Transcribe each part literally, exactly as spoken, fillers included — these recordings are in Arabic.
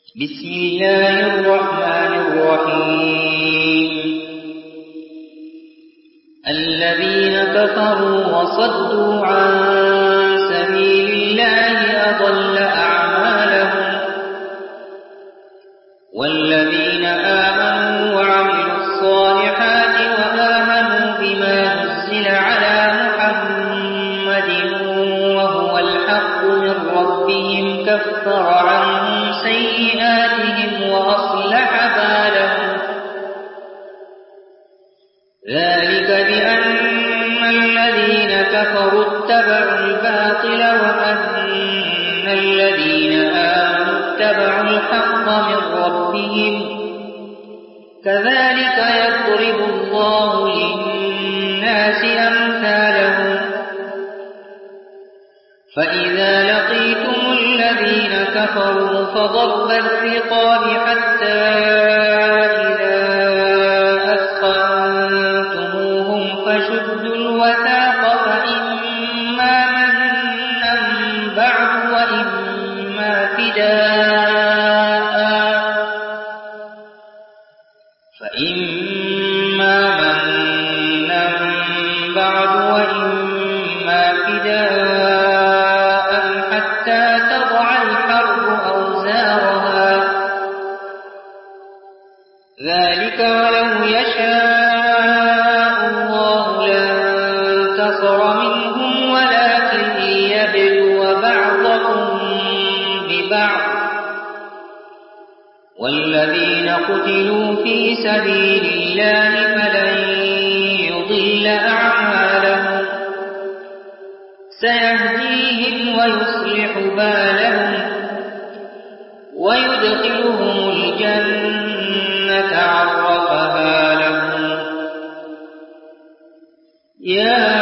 بسم الله الرحمن الرحيم الذين كفروا وصدوا عن سبيل الله أضل أعمالهم والذين آمنوا وعملوا الصالحات وآمنوا بما نزل على محمد وهو الحق من ربهم كفر عنهم سيئاتهم وأصلح بالهم ذلك بأن الذين كفروا اتبعوا الباطل وأن الذين آمنوا اتبعوا الحق من ربهم كذلك يضرب الله للناس أمثالهم فإذا لقيتم الذين كفروا فضرب الرقاب حتى إذا أثخنتموهم فشدوا الوثاق فإما منا بعد وإما فداء فإما منا بعد وإما فداء حتى تضع الحرب أوزارها ذلك ولو يشاء الله لانتصر منهم ولكن ليبلو بعضكم ببعض والذين قتلوا في سبيل الله فلن يضل أعمالهم سيهديهم ويصلح بالهم ويدخلهم الجنة عرفها لهم يا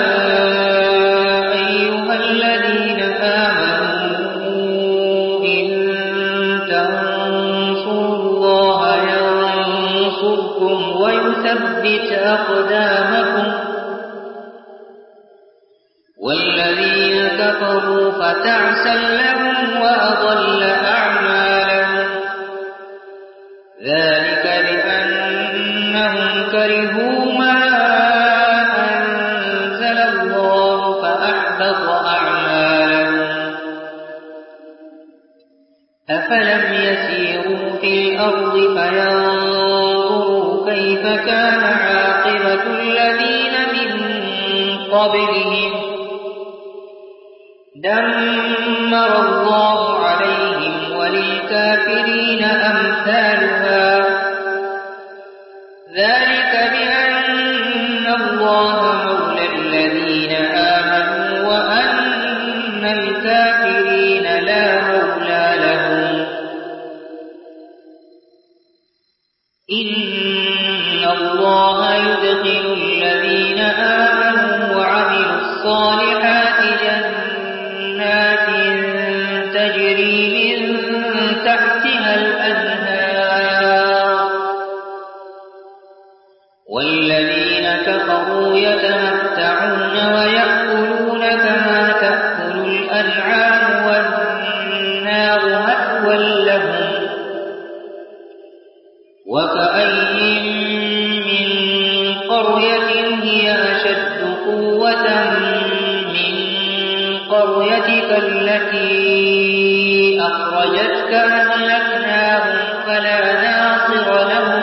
أيها الذين آمنوا إن تنصروا الله ينصركم ويثبت أقدامكم والذين كفروا فتعسا لهم وأضل أعمالهم ذلك بأنهم كرهوا ما أنزل الله فأحبط أعمالهم أفلم يسيروا في الأرض فينظروا كيف كان عاقبة الذين من قبلهم دمر الله عليهم وللكافرين أمثالها ذلك بأن الله مولى الذين آمنوا وأن الكافرين لا مولى لهم إن الله يدخل الذين آمنوا وعملوا الصالحات جنات تجري من تحتها الأنهار والذين كفروا يتمتعون ويأكلون كما تأكل الأنعام والنار مأوى لهم وكأي من قرية هي أشد قوة من قريتك التي أخرجتك أهلكناهم فلا ناصر لهم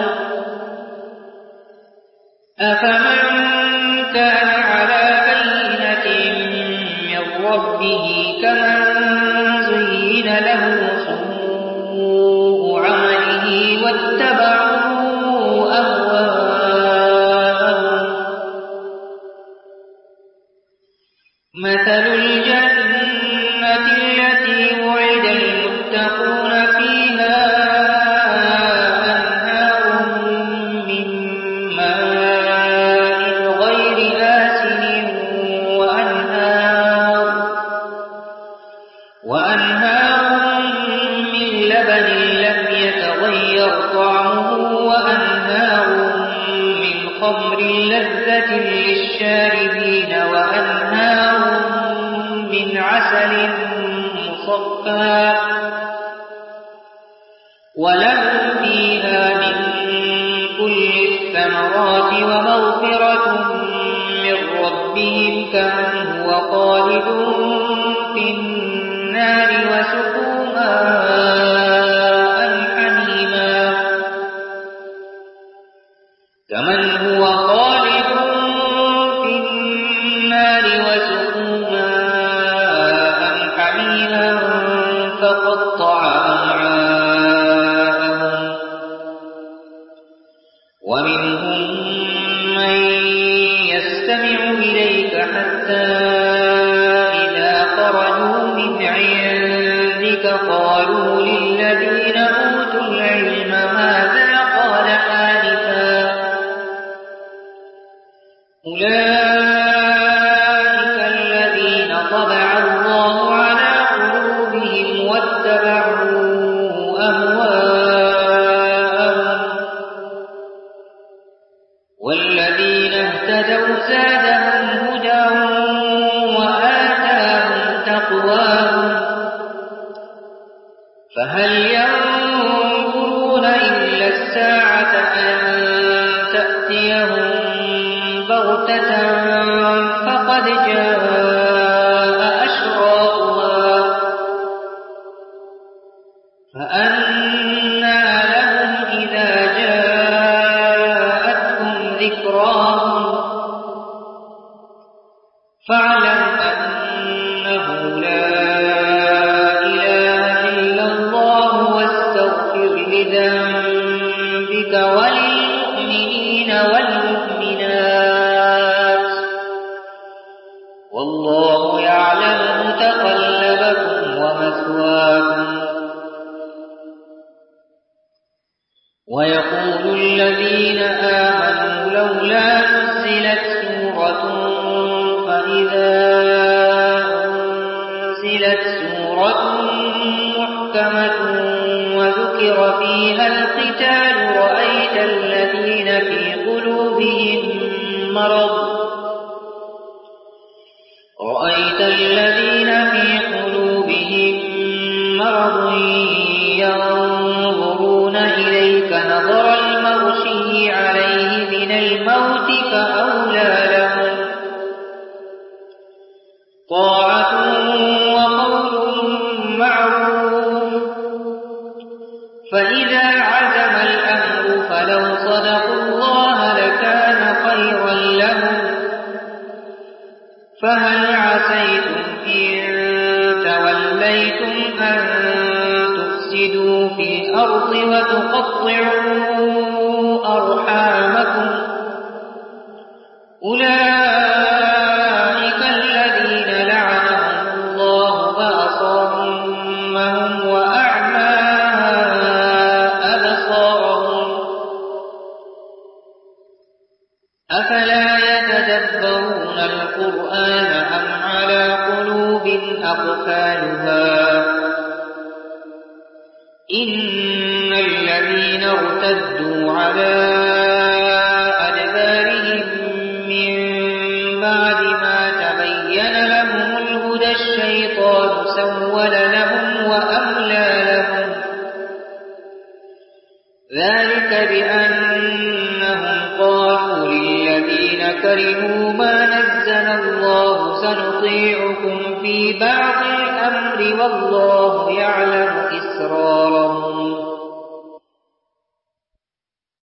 أفمن كان على بينة من ربه كمن زين له سوء عمله واتبعوا أهواءهم مثل الجنة التي وعد المتقون فيها أنهار من ماء غير آسن وأنهار وأنهار من لبن لم يتغير طعمه وأنهار من خمر لذة للشاربين وأنهار من عسل مصفى ولهم فيها من كل الثمرات ومغفرة من ربهم كمن هو خالد في النار وسقوا ماء حميما كمن هو خالد في النار وسقوا ماء حميما فقطع أمعاءهم ومنهم من يستمع إليك حتى إذا خرجوا من عندك قالوا للذين أوتوا العلم ماذا قال آنفا أولئك الذين طبع الله على قلوبهم واتبعوا أهواءهم والذين اهتدوا زادهم هدى وآتاهم تقواهم فهل ينظرون إلا الساعة أن تأتيهم بغتة فقد جاء أشراطها فأنى لهم إذا جاءتهم ذكراهم فاعلم أنه لا إله إلا الله واستغفر لذنبك وللمؤمنين والمؤمنات والله يعلم متقلبكم ومثواكم ويقول الذين آمنوا لولا نزلت سورة فإذا أنزلت سورة محكمة وذكر فيها القتال رأيت الذين في قلوبهم مرض رأيت الذين في قلوبهم مرض ينظرون إليك نظر المغشي عليه من الموت فأولى لهم طاعة وقول معروف فإذا عزم الأمر فلو صدقوا الله لكان خيرا لهم فهل عسيتم إن توليتم أن تفسدوا في الأرض وتقطعوا أرحامكم أولئك الذين لعنهم الله فأصمهم وأعمى أبصارهم أفلا يتدبرون القرآن أم على قلوب أقفالها إن الذين ارتدوا على أدبارهم من بعد ما تبين لهم الهدى الشيطان سول لهم وأملى لهم ذلك بأنهم قالوا للذين كرهوا ما نزل الله سنطيعكم في بعض الأمر والله يعلم إسرارهم